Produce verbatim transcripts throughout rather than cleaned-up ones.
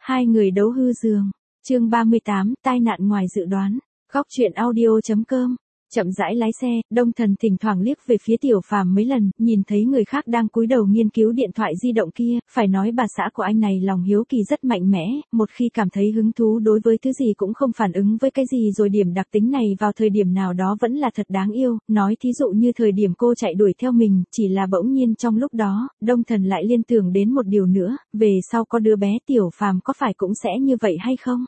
Hai người đấu hư giường. Chương ba mươi tám, tai nạn ngoài dự đoán. Góc truyện audio chấm com. Chậm rãi lái xe, Đông Thần thỉnh thoảng liếc về phía Tiểu Phàm mấy lần, nhìn thấy người khác đang cúi đầu nghiên cứu điện thoại di động kia, phải nói bà xã của anh này lòng hiếu kỳ rất mạnh mẽ, một khi cảm thấy hứng thú đối với thứ gì cũng không phản ứng với cái gì, rồi điểm đặc tính này vào thời điểm nào đó vẫn là thật đáng yêu, nói thí dụ như thời điểm cô chạy đuổi theo mình, chỉ là bỗng nhiên trong lúc đó, Đông Thần lại liên tưởng đến một điều nữa, về sau có đứa bé Tiểu Phàm có phải cũng sẽ như vậy hay không?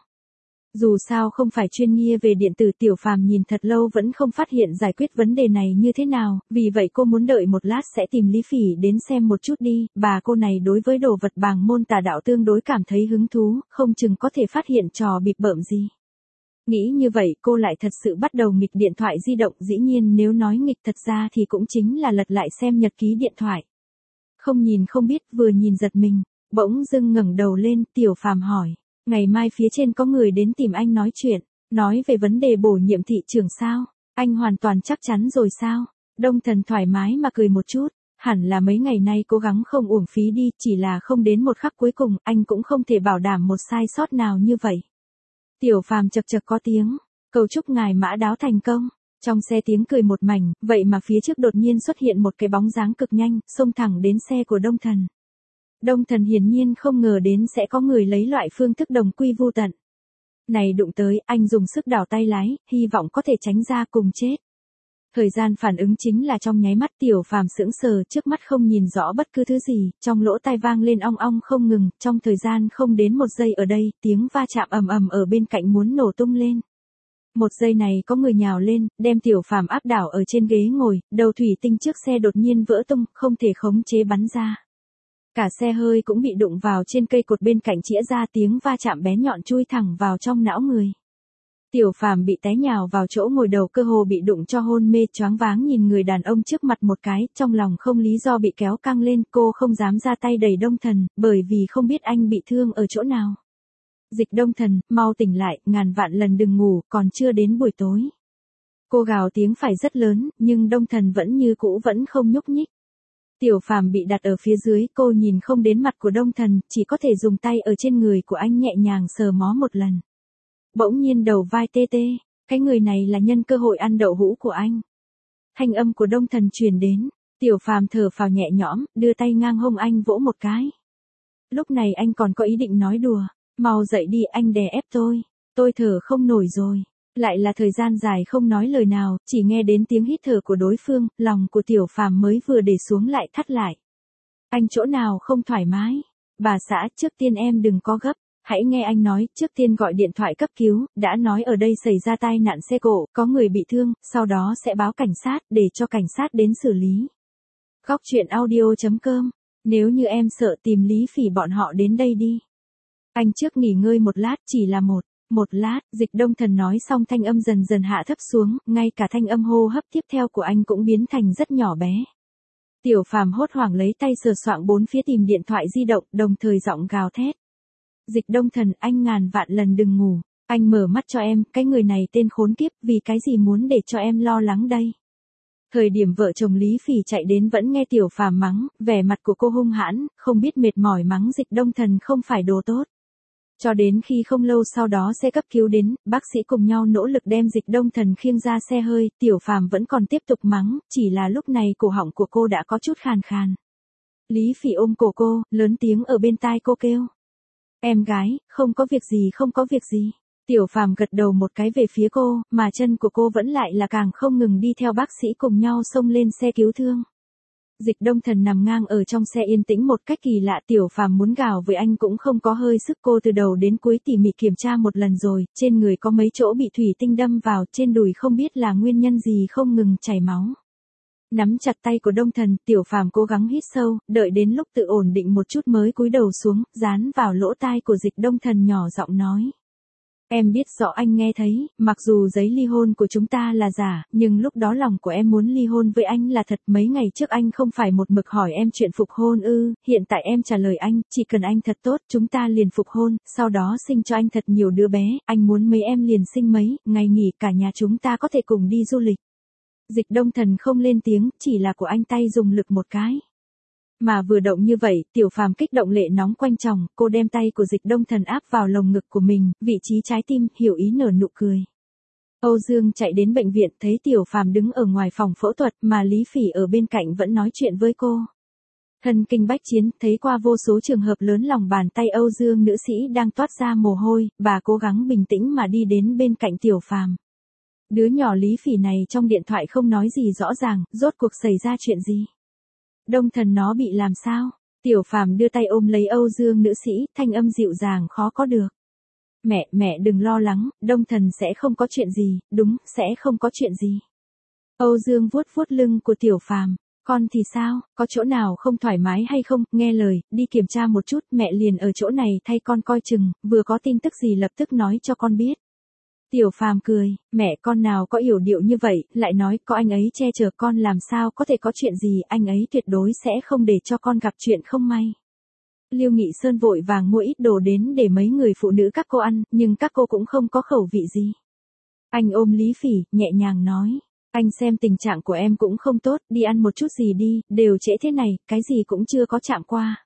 Dù sao không phải chuyên nghiệp về điện tử, Tiểu Phàm nhìn thật lâu vẫn không phát hiện giải quyết vấn đề này như thế nào, vì vậy cô muốn đợi một lát sẽ tìm Lý Phỉ đến xem một chút đi, bà cô này đối với đồ vật bàng môn tà đạo tương đối cảm thấy hứng thú, không chừng có thể phát hiện trò bịp bợm gì. Nghĩ như vậy cô lại thật sự bắt đầu nghịch điện thoại di động, dĩ nhiên nếu nói nghịch thật ra thì cũng chính là lật lại xem nhật ký điện thoại. Không nhìn không biết, vừa nhìn giật mình, bỗng dưng ngẩng đầu lên, Tiểu Phàm hỏi. Ngày mai phía trên có người đến tìm anh nói chuyện, nói về vấn đề bổ nhiệm thị trưởng sao? Anh hoàn toàn chắc chắn rồi sao? Đông Thần thoải mái mà cười một chút, hẳn là mấy ngày nay cố gắng không uổng phí đi, chỉ là không đến một khắc cuối cùng, anh cũng không thể bảo đảm một sai sót nào như vậy. Tiểu Phàm chật chật có tiếng, cầu chúc ngài mã đáo thành công. Trong xe tiếng cười một mảnh, vậy mà phía trước đột nhiên xuất hiện một cái bóng dáng cực nhanh, xông thẳng đến xe của Đông Thần. Đông Thần hiển nhiên không ngờ đến sẽ có người lấy loại phương thức đồng quy vu tận. Này đụng tới, anh dùng sức đảo tay lái, hy vọng có thể tránh ra cùng chết. Thời gian phản ứng chính là trong nháy mắt, Tiểu Phàm sững sờ, trước mắt không nhìn rõ bất cứ thứ gì, trong lỗ tai vang lên ong ong không ngừng, trong thời gian không đến một giây ở đây, tiếng va chạm ầm ầm ở bên cạnh muốn nổ tung lên. Một giây này có người nhào lên, đem Tiểu Phàm áp đảo ở trên ghế ngồi, đầu thủy tinh trước xe đột nhiên vỡ tung, không thể khống chế bắn ra. Cả xe hơi cũng bị đụng vào trên cây cột bên cạnh, chĩa ra tiếng va chạm bé nhọn chui thẳng vào trong não người. Tiểu Phàm bị té nhào vào chỗ ngồi, đầu cơ hồ bị đụng cho hôn mê choáng váng, nhìn người đàn ông trước mặt một cái, trong lòng không lý do bị kéo căng lên, cô không dám ra tay đẩy Đông Thần, bởi vì không biết anh bị thương ở chỗ nào. Dịch Đông Thần, mau tỉnh lại, ngàn vạn lần đừng ngủ, còn chưa đến buổi tối. Cô gào tiếng phải rất lớn, nhưng Đông Thần vẫn như cũ vẫn không nhúc nhích. Tiểu Phàm bị đặt ở phía dưới, cô nhìn không đến mặt của Đông Thần, chỉ có thể dùng tay ở trên người của anh nhẹ nhàng sờ mó một lần. Bỗng nhiên đầu vai tê tê, cái người này là nhân cơ hội ăn đậu hũ của anh. Thanh âm của Đông Thần truyền đến, Tiểu Phàm thở phào nhẹ nhõm, đưa tay ngang hông anh vỗ một cái. Lúc này anh còn có ý định nói đùa, mau dậy đi, anh đè ép tôi, tôi thở không nổi rồi. Lại là thời gian dài không nói lời nào, chỉ nghe đến tiếng hít thở của đối phương, lòng của Tiểu Phàm mới vừa để xuống lại thắt lại. Anh chỗ nào không thoải mái? Bà xã, trước tiên em đừng có gấp, hãy nghe anh nói, trước tiên gọi điện thoại cấp cứu, đã nói ở đây xảy ra tai nạn xe cộ, có người bị thương, sau đó sẽ báo cảnh sát, để cho cảnh sát đến xử lý. Góc truyện audio chấm com, nếu như em sợ tìm Lý Phỉ bọn họ đến đây đi. Anh trước nghỉ ngơi một lát, chỉ là một. Một lát, Dịch Đông Thần nói xong thanh âm dần dần hạ thấp xuống, ngay cả thanh âm hô hấp tiếp theo của anh cũng biến thành rất nhỏ bé. Tiểu Phàm hốt hoảng lấy tay sờ soạng bốn phía tìm điện thoại di động, đồng thời giọng gào thét. Dịch Đông Thần, anh ngàn vạn lần đừng ngủ, anh mở mắt cho em, cái người này tên khốn kiếp, vì cái gì muốn để cho em lo lắng đây. Thời điểm vợ chồng Lý Phỉ chạy đến vẫn nghe Tiểu Phàm mắng, vẻ mặt của cô hung hãn, không biết mệt mỏi mắng Dịch Đông Thần không phải đồ tốt. Cho đến khi không lâu sau đó xe cấp cứu đến, bác sĩ cùng nhau nỗ lực đem Dịch Đông Thần khiêng ra xe hơi, Tiểu Phàm vẫn còn tiếp tục mắng, chỉ là lúc này cổ họng của cô đã có chút khàn khàn. Lý Phỉ ôm cổ cô, lớn tiếng ở bên tai cô kêu. Em gái, không có việc gì, không có việc gì. Tiểu Phàm gật đầu một cái về phía cô, mà chân của cô vẫn lại là càng không ngừng đi theo bác sĩ cùng nhau xông lên xe cứu thương. Dịch Đông Thần nằm ngang ở trong xe yên tĩnh một cách kỳ lạ, Tiểu Phàm muốn gào với anh cũng không có hơi sức, cô từ đầu đến cuối tỉ mỉ kiểm tra một lần rồi, trên người có mấy chỗ bị thủy tinh đâm vào, trên đùi không biết là nguyên nhân gì không ngừng chảy máu. Nắm chặt tay của Đông Thần, Tiểu Phàm cố gắng hít sâu, đợi đến lúc tự ổn định một chút mới cúi đầu xuống, dán vào lỗ tai của Dịch Đông Thần nhỏ giọng nói. Em biết rõ anh nghe thấy, mặc dù giấy ly hôn của chúng ta là giả, nhưng lúc đó lòng của em muốn ly hôn với anh là thật. Mấy ngày trước anh không phải một mực hỏi em chuyện phục hôn ư, hiện tại em trả lời anh, chỉ cần anh thật tốt, chúng ta liền phục hôn, sau đó sinh cho anh thật nhiều đứa bé, anh muốn mấy em liền sinh mấy, ngày nghỉ cả nhà chúng ta có thể cùng đi du lịch. Dịch Đông Thần không lên tiếng, chỉ là của anh tay dùng lực một cái. Mà vừa động như vậy, Tiểu Phàm kích động lệ nóng quanh tròng, cô đem tay của Dịch Đông Thần áp vào lồng ngực của mình, vị trí trái tim, hiểu ý nở nụ cười. Âu Dương chạy đến bệnh viện, thấy Tiểu Phàm đứng ở ngoài phòng phẫu thuật, mà Lý Phỉ ở bên cạnh vẫn nói chuyện với cô. Thân kinh bách chiến, thấy qua vô số trường hợp lớn lòng bàn tay Âu Dương nữ sĩ đang toát ra mồ hôi, bà cố gắng bình tĩnh mà đi đến bên cạnh Tiểu Phàm. Đứa nhỏ Lý Phỉ này trong điện thoại không nói gì rõ ràng, rốt cuộc xảy ra chuyện gì? Đông Thần nó bị làm sao? Tiểu Phàm đưa tay ôm lấy Âu Dương nữ sĩ, thanh âm dịu dàng khó có được. Mẹ, mẹ đừng lo lắng, Đông Thần sẽ không có chuyện gì, đúng, sẽ không có chuyện gì. Âu Dương vuốt vuốt lưng của Tiểu Phàm. Con thì sao, có chỗ nào không thoải mái hay không, nghe lời, đi kiểm tra một chút, mẹ liền ở chỗ này thay con coi chừng, vừa có tin tức gì lập tức nói cho con biết. Tiểu Phàm cười, mẹ con nào có yểu điệu như vậy, lại nói có anh ấy che chở con làm sao có thể có chuyện gì, anh ấy tuyệt đối sẽ không để cho con gặp chuyện không may. Lưu Nghị Sơn vội vàng mua ít đồ đến để mấy người phụ nữ các cô ăn, nhưng các cô cũng không có khẩu vị gì. Anh ôm Lý Phỉ, nhẹ nhàng nói. Anh xem tình trạng của em cũng không tốt, đi ăn một chút gì đi, đều trễ thế này, cái gì cũng chưa có chạm qua.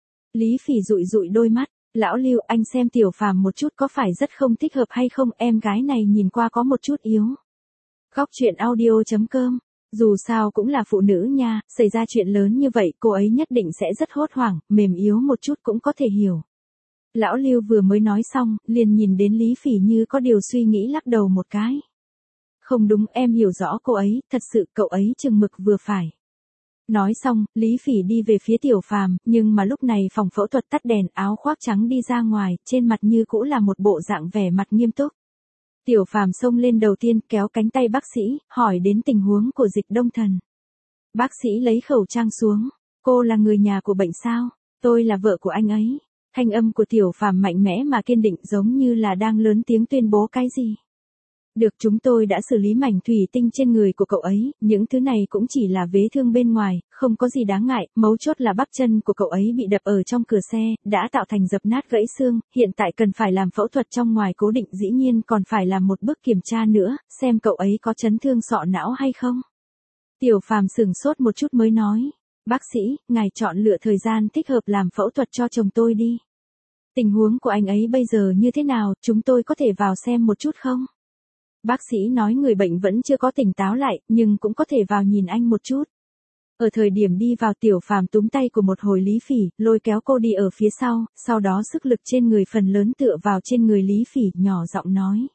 Lý Phỉ dụi dụi đôi mắt, lão Lưu anh xem Tiểu Phàm một chút có phải rất không thích hợp hay không, em gái này nhìn qua có một chút yếu. Khóc chuyện audio chấm com, dù sao cũng là phụ nữ nha, xảy ra chuyện lớn như vậy cô ấy nhất định sẽ rất hốt hoảng, mềm yếu một chút cũng có thể hiểu. Lão Lưu vừa mới nói xong, liền nhìn đến Lý Phỉ như có điều suy nghĩ lắc đầu một cái. Không đúng, em hiểu rõ cô ấy, thật sự cậu ấy chừng mực vừa phải. Nói xong, Lý Phỉ đi về phía Tiểu Phàm, nhưng mà lúc này phòng phẫu thuật tắt đèn, áo khoác trắng đi ra ngoài, trên mặt như cũ là một bộ dạng vẻ mặt nghiêm túc. Tiểu Phàm xông lên đầu tiên, kéo cánh tay bác sĩ, hỏi đến tình huống của Dịch Đông Thần. Bác sĩ lấy khẩu trang xuống, cô là người nhà của bệnh sao? Tôi là vợ của anh ấy. Thanh âm của Tiểu Phàm mạnh mẽ mà kiên định, giống như là đang lớn tiếng tuyên bố cái gì. Được, chúng tôi đã xử lý mảnh thủy tinh trên người của cậu ấy, những thứ này cũng chỉ là vết thương bên ngoài, không có gì đáng ngại, mấu chốt là bắp chân của cậu ấy bị đập ở trong cửa xe, đã tạo thành dập nát gãy xương, hiện tại cần phải làm phẫu thuật trong ngoài cố định, dĩ nhiên còn phải làm một bước kiểm tra nữa, xem cậu ấy có chấn thương sọ não hay không. Tiểu Phàm sửng sốt một chút mới nói, bác sĩ, ngài chọn lựa thời gian thích hợp làm phẫu thuật cho chồng tôi đi. Tình huống của anh ấy bây giờ như thế nào, chúng tôi có thể vào xem một chút không? Bác sĩ nói người bệnh vẫn chưa có tỉnh táo lại, nhưng cũng có thể vào nhìn anh một chút. Ở thời điểm đi vào Tiểu Phàm túm tay của một hồi Lý Phỉ, lôi kéo cô đi ở phía sau, sau đó sức lực trên người phần lớn tựa vào trên người Lý Phỉ, nhỏ giọng nói.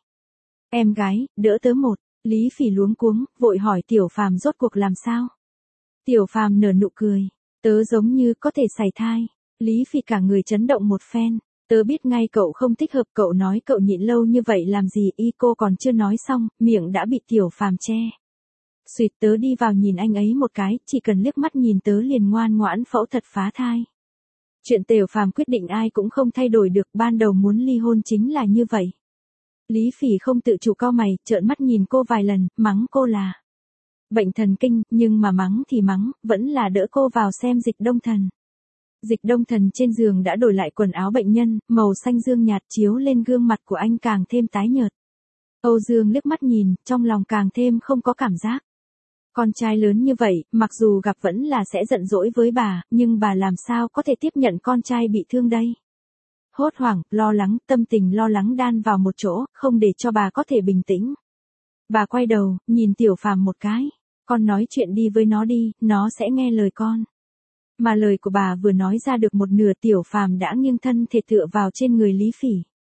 Em gái, đỡ tớ một, Lý Phỉ luống cuống, vội hỏi Tiểu Phàm rốt cuộc làm sao. Tiểu Phàm nở nụ cười, tớ giống như có thể sảy thai. Lý Phỉ cả người chấn động một phen. Tớ biết ngay cậu không thích hợp, cậu nói cậu nhịn lâu như vậy làm gì, y cô còn chưa nói xong, miệng đã bị Tiểu Phàm che. Xuyệt, tớ đi vào nhìn anh ấy một cái, chỉ cần liếc mắt nhìn tớ liền ngoan ngoãn phẫu thuật phá thai. Chuyện Tiểu Phàm quyết định ai cũng không thay đổi được, ban đầu muốn ly hôn chính là như vậy. Lý Phỉ không tự chủ cau mày, trợn mắt nhìn cô vài lần, mắng cô là bệnh thần kinh, nhưng mà mắng thì mắng, vẫn là đỡ cô vào xem Dịch Đông Thần. Dịch Đông Thần trên giường đã đổi lại quần áo bệnh nhân, màu xanh dương nhạt chiếu lên gương mặt của anh càng thêm tái nhợt. Âu Dương liếc mắt nhìn, trong lòng càng thêm không có cảm giác. Con trai lớn như vậy, mặc dù gặp vẫn là sẽ giận dỗi với bà, nhưng bà làm sao có thể tiếp nhận con trai bị thương đây? Hốt hoảng, lo lắng, tâm tình lo lắng đan vào một chỗ, không để cho bà có thể bình tĩnh. Bà quay đầu, nhìn Tiểu Phàm một cái. Con nói chuyện đi với nó đi, nó sẽ nghe lời con. Mà lời của bà vừa nói ra được một nửa, Tiểu Phàm đã nghiêng thân thể tựa vào trên người Lý Phỉ.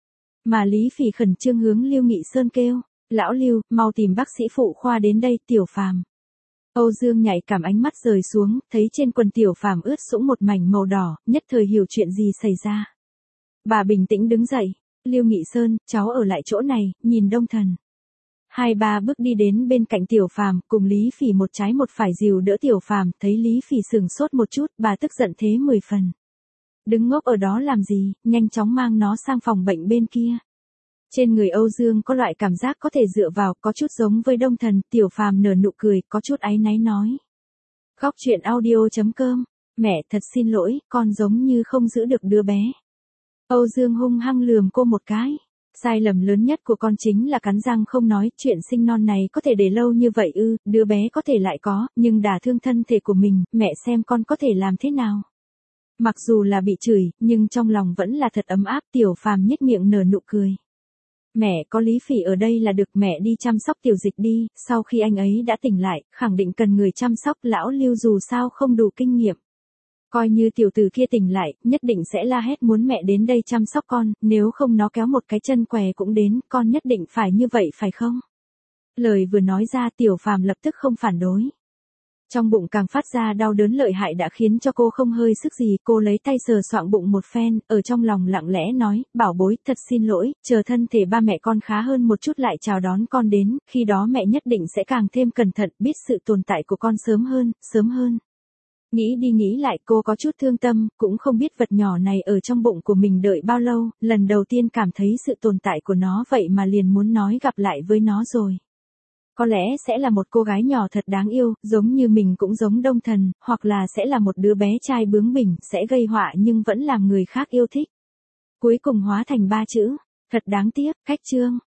Mà Lý Phỉ khẩn trương hướng Lưu Nghị Sơn kêu, lão Lưu, mau tìm bác sĩ phụ khoa đến đây, Tiểu Phàm. Âu Dương nhạy cảm ánh mắt rời xuống, thấy trên quần Tiểu Phàm ướt sũng một mảnh màu đỏ, nhất thời hiểu chuyện gì xảy ra. Bà bình tĩnh đứng dậy, Lưu Nghị Sơn, cháu ở lại chỗ này, nhìn Đông Thần. Hai ba bước đi đến bên cạnh Tiểu Phàm, cùng Lý Phỉ một trái một phải dìu đỡ Tiểu Phàm, thấy Lý Phỉ sừng sốt một chút, bà tức giận thế mười phần. Đứng ngốc ở đó làm gì, nhanh chóng mang nó sang phòng bệnh bên kia. Trên người Âu Dương có loại cảm giác có thể dựa vào, có chút giống với Đông Thần, Tiểu Phàm nở nụ cười, có chút áy náy nói. Khóc chuyện audio chấm com, mẹ thật xin lỗi, con giống như không giữ được đứa bé. Âu Dương hung hăng lườm cô một cái. Sai lầm lớn nhất của con chính là cắn răng không nói, chuyện sinh non này có thể để lâu như vậy ư, đứa bé có thể lại có, nhưng đả thương thân thể của mình, mẹ xem con có thể làm thế nào. Mặc dù là bị chửi, nhưng trong lòng vẫn là thật ấm áp, Tiểu Phàm nhếch miệng nở nụ cười. Mẹ có Lý Phỉ ở đây là được, mẹ đi chăm sóc Tiểu Dịch đi, sau khi anh ấy đã tỉnh lại, khẳng định cần người chăm sóc, lão Lưu dù sao không đủ kinh nghiệm. Coi như tiểu tử kia tỉnh lại, nhất định sẽ la hét muốn mẹ đến đây chăm sóc con, nếu không nó kéo một cái chân què cũng đến, con nhất định phải như vậy phải không? Lời vừa nói ra Tiểu Phàm lập tức không phản đối. Trong bụng càng phát ra đau đớn lợi hại đã khiến cho cô không hơi sức gì, cô lấy tay sờ soạng bụng một phen, ở trong lòng lặng lẽ nói, bảo bối, thật xin lỗi, chờ thân thể ba mẹ con khá hơn một chút lại chào đón con đến, khi đó mẹ nhất định sẽ càng thêm cẩn thận, biết sự tồn tại của con sớm hơn, sớm hơn. Nghĩ đi nghĩ lại cô có chút thương tâm, cũng không biết vật nhỏ này ở trong bụng của mình đợi bao lâu, lần đầu tiên cảm thấy sự tồn tại của nó vậy mà liền muốn nói gặp lại với nó rồi. Có lẽ sẽ là một cô gái nhỏ thật đáng yêu, giống như mình cũng giống Đông Thần, hoặc là sẽ là một đứa bé trai bướng bỉnh, sẽ gây họa nhưng vẫn làm người khác yêu thích. Cuối cùng hóa thành ba chữ, thật đáng tiếc, cách chương.